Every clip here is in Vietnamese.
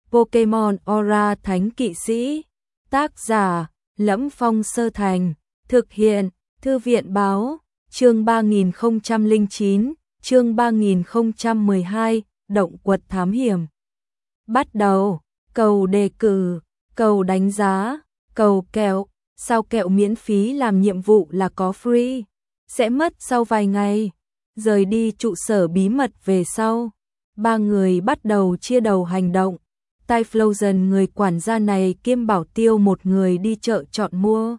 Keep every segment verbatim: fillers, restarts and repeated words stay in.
Pokemon Aura Thánh Kỵ Sĩ. Tác giả: Lẫm Phong Sơ Thành. Thực hiện: Thư viện báo. Chương ba nghìn không trăm lẻ chín, chương ba nghìn không trăm mười hai, động quật thám hiểm. Bắt đầu, cầu đề cử, cầu đánh giá, cầu kẹo, sao kẹo miễn phí làm nhiệm vụ là có free, sẽ mất sau vài ngày. Rời đi trụ sở bí mật về sau, ba người bắt đầu chia đầu hành động. Typhlosion, người quản gia này kiêm bảo tiêu một người đi chợ chọn mua.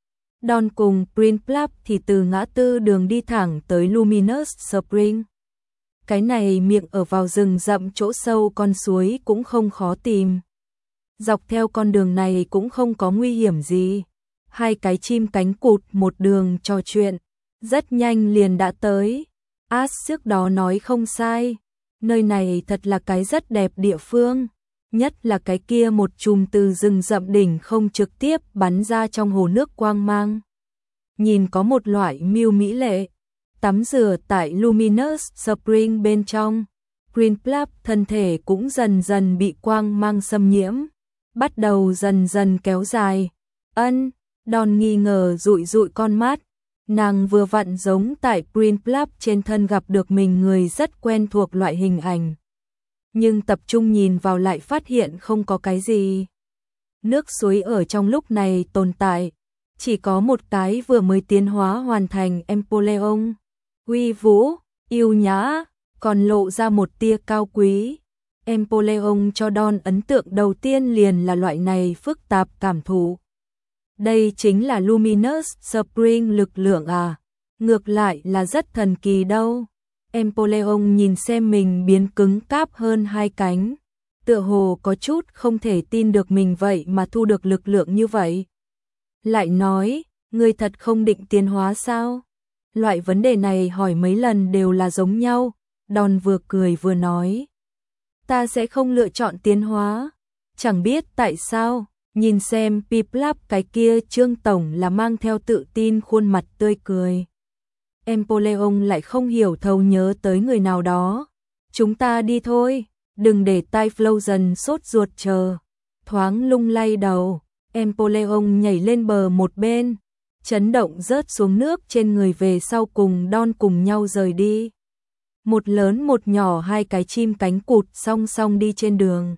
Don cùng Prince thì từ ngã tư đường đi thẳng tới Luminous Spring. Cái này miệng ở vào rừng rậm chỗ sâu con suối cũng không khó tìm. Dọc theo con đường này cũng không có nguy hiểm gì. Hai cái chim cánh cụt một đường trò chuyện, rất nhanh liền đã tới. Ash trước đó nói không sai, nơi này thật là cái rất đẹp địa phương. Nhất là cái kia một chùm từ rừng rậm đỉnh không trực tiếp bắn ra trong hồ nước quang mang. Nhìn có một loại miêu mỹ lệ. Tắm rửa tại Luminous Spring bên trong, Prince thân thể cũng dần dần bị quang mang xâm nhiễm, bắt đầu dần dần kéo dài. Ân, Don nghi ngờ dụi dụi con mắt. Nàng vừa vặn giống tại Prince trên thân gặp được mình người rất quen thuộc loại hình ảnh. Nhưng tập trung nhìn vào lại phát hiện không có cái gì. Nước suối ở trong lúc này tồn tại, chỉ có một cái vừa mới tiến hóa hoàn thành Empoleon. Uy vũ, yêu nhã, còn lộ ra một tia cao quý. Empoleon cho Don ấn tượng đầu tiên liền là loại này phức tạp cảm thụ. Đây chính là Luminous Spring lực lượng à? Ngược lại là rất thần kỳ đâu. Empoleon nhìn xem mình biến cứng cáp hơn hai cánh, tựa hồ có chút không thể tin được mình vậy mà thu được lực lượng như vậy. Lại nói, người thật không định tiến hóa sao? Loại vấn đề này hỏi mấy lần đều là giống nhau. Don vừa cười vừa nói, ta sẽ không lựa chọn tiến hóa. Chẳng biết tại sao, nhìn xem Piplup cái kia Trương tổng là mang theo tự tin khuôn mặt tươi cười. Empoleon lại không hiểu thấu nhớ tới người nào đó. Chúng ta đi thôi, đừng để Typhlosion sốt ruột chờ. Thoáng lung lay đầu, Empoleon nhảy lên bờ một bên, chấn động rớt xuống nước trên người về sau cùng Don cùng nhau rời đi. Một lớn một nhỏ hai cái chim cánh cụt song song đi trên đường.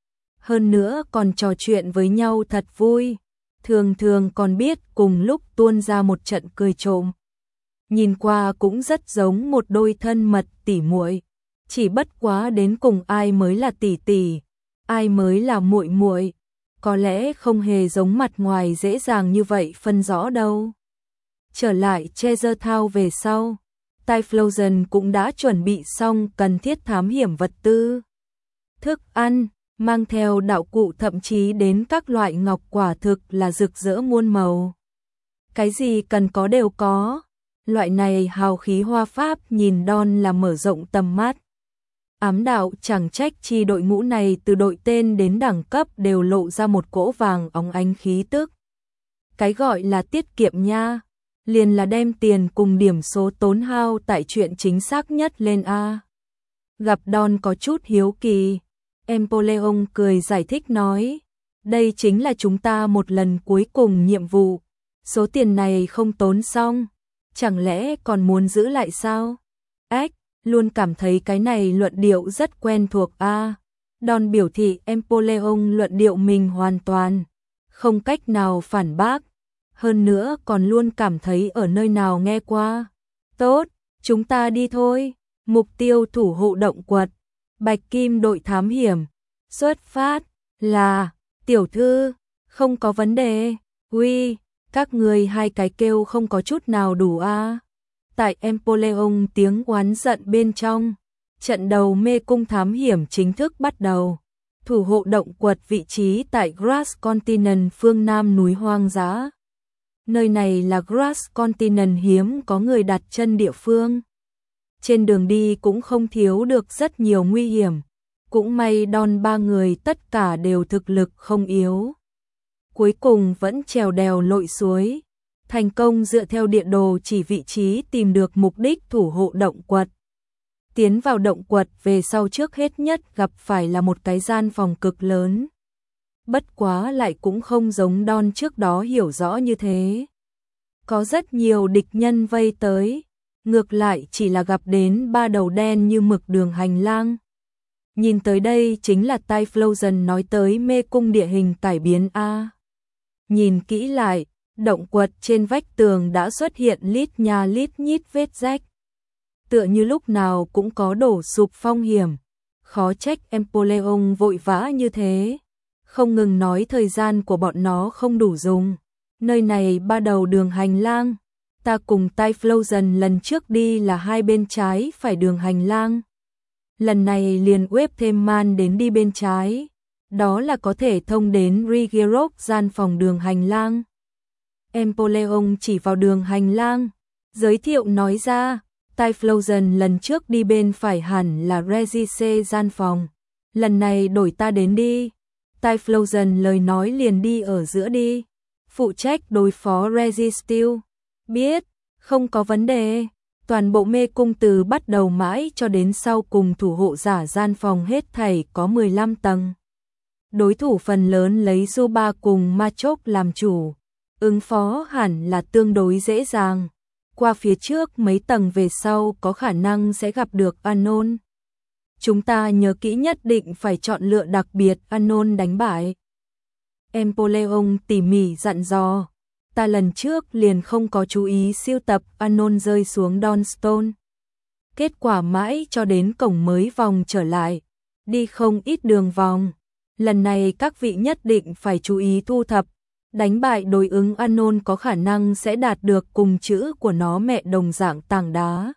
Hơn nữa còn trò chuyện với nhau thật vui, thường thường còn biết cùng lúc tuôn ra một trận cười trộm. Nhìn qua cũng rất giống một đôi thân mật tỉ muội, chỉ bất quá đến cùng ai mới là tỷ tỷ, ai mới là muội muội, có lẽ không hề giống mặt ngoài dễ dàng như vậy phân rõ đâu. Trở lại Treasure Town về sau, Typhlosion cũng đã chuẩn bị xong cần thiết thám hiểm vật tư, thức ăn, mang theo đạo cụ thậm chí đến các loại ngọc quả thực là rực rỡ muôn màu. Cái gì cần có đều có. Loại này hào khí hoa pháp nhìn Don là mở rộng tầm mắt. Ám đạo chẳng trách chi đội ngũ này từ đội tên đến đẳng cấp đều lộ ra một cỗ vàng óng ánh khí tức. Cái gọi là tiết kiệm nha, liền là đem tiền cùng điểm số tốn hao tại chuyện chính xác nhất lên A. Gặp Don có chút hiếu kỳ, Empoleon cười giải thích nói, đây chính là chúng ta một lần cuối cùng nhiệm vụ, số tiền này không tốn xong. Chẳng lẽ còn muốn giữ lại sao? Ách, luôn cảm thấy cái này luận điệu rất quen thuộc a. À, Don biểu thị Empoleon luận điệu mình hoàn toàn không cách nào phản bác, hơn nữa còn luôn cảm thấy ở nơi nào nghe qua. Tốt, chúng ta đi thôi. Mục tiêu thủ hộ động quật, Bạch Kim đội thám hiểm. Xuất phát là tiểu thư, không có vấn đề. Uy, các người hai cái kêu không có chút nào đủ a. À. Tại Empoleon tiếng oán giận bên trong, trận đầu mê cung thám hiểm chính thức bắt đầu. Thủ hộ động quật vị trí tại Grass Continent phương Nam núi hoang dã. Nơi này là Grass Continent hiếm có người đặt chân địa phương. Trên đường đi cũng không thiếu được rất nhiều nguy hiểm. Cũng may Don ba người tất cả đều thực lực không yếu. Cuối cùng vẫn trèo đèo lội suối, thành công dựa theo địa đồ chỉ vị trí tìm được mục đích thủ hộ động quật. Tiến vào động quật về sau trước hết nhất gặp phải là một cái gian phòng cực lớn. Bất quá lại cũng không giống Don trước đó hiểu rõ như thế. Có rất nhiều địch nhân vây tới, ngược lại chỉ là gặp đến ba đầu đen như mực đường hành lang. Nhìn tới đây chính là Typhlosion nói tới mê cung địa hình cải biến A. Nhìn kỹ lại, động quật trên vách tường đã xuất hiện lít nha lít nhít vết rách. Tựa như lúc nào cũng có đổ sụp phong hiểm. Khó trách Empoleon vội vã như thế. Không ngừng nói thời gian của bọn nó không đủ dùng. Nơi này ba đầu đường hành lang. Ta cùng Typhlosion lần trước đi là hai bên trái phải đường hành lang. Lần này liền web thêm man đến đi bên trái. Đó là có thể thông đến Rigirok gian phòng đường hành lang. Empoleon chỉ vào đường hành lang, giới thiệu nói ra, Typhlosion lần trước đi bên phải hẳn là Regise gian phòng. Lần này đổi ta đến đi. Typhlosion lời nói liền đi ở giữa đi. Phụ trách đối phó Registil. Biết, không có vấn đề. Toàn bộ mê cung từ bắt đầu mãi cho đến sau cùng thủ hộ giả gian phòng hết thảy có mười lăm tầng. Đối thủ phần lớn lấy Zuba cùng Machop làm chủ. Ứng phó hẳn là tương đối dễ dàng. Qua phía trước mấy tầng về sau có khả năng sẽ gặp được Anon. Chúng ta nhớ kỹ nhất định phải chọn lựa đặc biệt Anon đánh bại. Empoleon tỉ mỉ dặn dò. Ta lần trước liền không có chú ý siêu tập Anon rơi xuống Dawnstone. Kết quả mãi cho đến cổng mới vòng trở lại. Đi không ít đường vòng. Lần này các vị nhất định phải chú ý thu thập. Đánh bại đối ứng Anon có khả năng sẽ đạt được cùng chữ của nó mẹ đồng dạng tảng đá.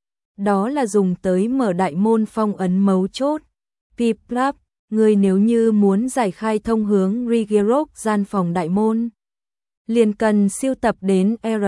Đó là dùng tới mở đại môn phong ấn mấu chốt. Piplap, người nếu như muốn giải khai thông hướng Rigirok gian phòng đại môn, liền cần siêu tập đến R,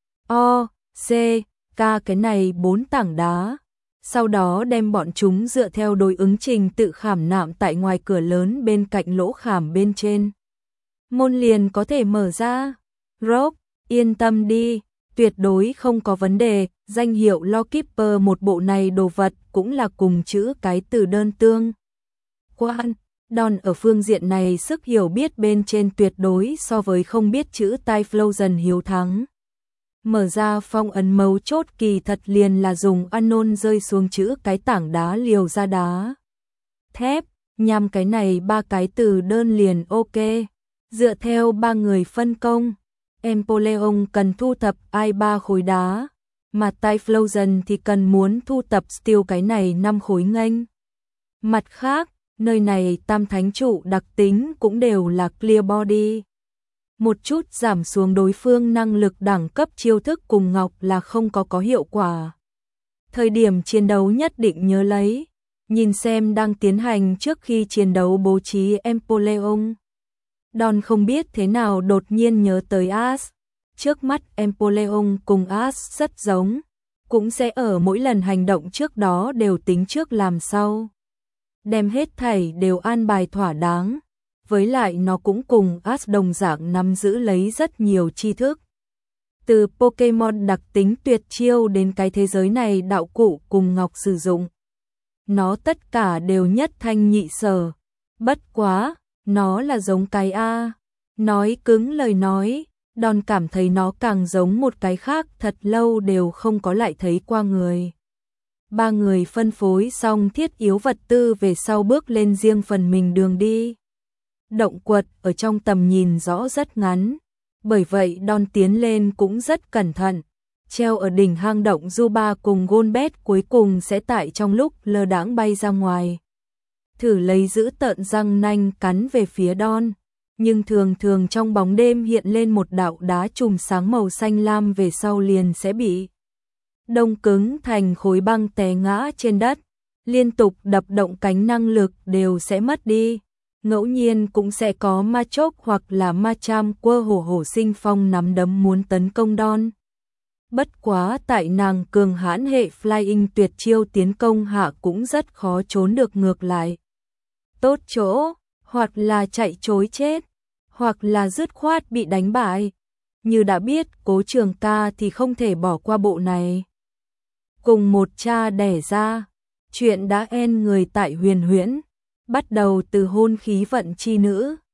O, C, K cái này bốn tảng đá. Sau đó đem bọn chúng dựa theo đối ứng trình tự khảm nạm tại ngoài cửa lớn bên cạnh lỗ khảm bên trên. Môn liền có thể mở ra. Rob, yên tâm đi, tuyệt đối không có vấn đề. Danh hiệu Lawkeeper một bộ này đồ vật cũng là cùng chữ cái từ đơn tương quan. Don ở phương diện này sức hiểu biết bên trên tuyệt đối so với không biết chữ Typhlosion hiếu thắng. Mở ra phong ấn mấu chốt kỳ thật liền là dùng Anon rơi xuống chữ cái tảng đá liều ra đá. Thép, nhằm cái này ba cái từ đơn liền ok. Dựa theo ba người phân công, Empoleon cần thu thập ai ba khối đá, mà Typhlosion thì cần muốn thu thập Steel cái này năm khối nghênh. Mặt khác, nơi này tam thánh trụ đặc tính cũng đều là clear body. Một chút giảm xuống đối phương năng lực đẳng cấp chiêu thức cùng ngọc là không có có hiệu quả. Thời điểm chiến đấu nhất định nhớ lấy, nhìn xem đang tiến hành trước khi chiến đấu bố trí Empoleon. Don không biết thế nào đột nhiên nhớ tới Ash. Trước mắt Empoleon cùng Ash rất giống, cũng sẽ ở mỗi lần hành động trước đó đều tính trước làm sau. Đem hết thảy đều an bài thỏa đáng. Với lại nó cũng cùng Ash đồng dạng nắm giữ lấy rất nhiều tri thức. Từ Pokemon đặc tính tuyệt chiêu đến cái thế giới này đạo cụ cùng ngọc sử dụng. Nó tất cả đều nhất thanh nhị sở. Bất quá, nó là giống cái A. Nói cứng lời nói, Don cảm thấy nó càng giống một cái khác thật lâu đều không có lại thấy qua người. Ba người phân phối xong thiết yếu vật tư về sau bước lên riêng phần mình đường đi. Động quật ở trong tầm nhìn rõ rất ngắn, bởi vậy Don tiến lên cũng rất cẩn thận. Treo ở đỉnh hang động Zuba cùng Golbet cuối cùng sẽ tại trong lúc lơ đãng bay ra ngoài. Thử lấy giữ tợn răng nanh cắn về phía Don, nhưng thường thường trong bóng đêm hiện lên một đạo đá chùm sáng màu xanh lam về sau liền sẽ bị đông cứng thành khối băng té ngã trên đất, liên tục đập động cánh năng lực đều sẽ mất đi. Ngẫu nhiên cũng sẽ có Machop hoặc là Machamp quơ hổ hổ sinh phong nắm đấm muốn tấn công Don. Bất quá tại nàng cường hãn hệ Flying tuyệt chiêu tiến công hạ cũng rất khó trốn được ngược lại. Tốt chỗ, hoặc là chạy trối chết, hoặc là dứt khoát bị đánh bại. Như đã biết Cố Trường Ca thì không thể bỏ qua bộ này. Cùng một cha đẻ ra, Chuyện đã en người tại huyền huyễn, bắt đầu từ hôn khí vận chi nữ,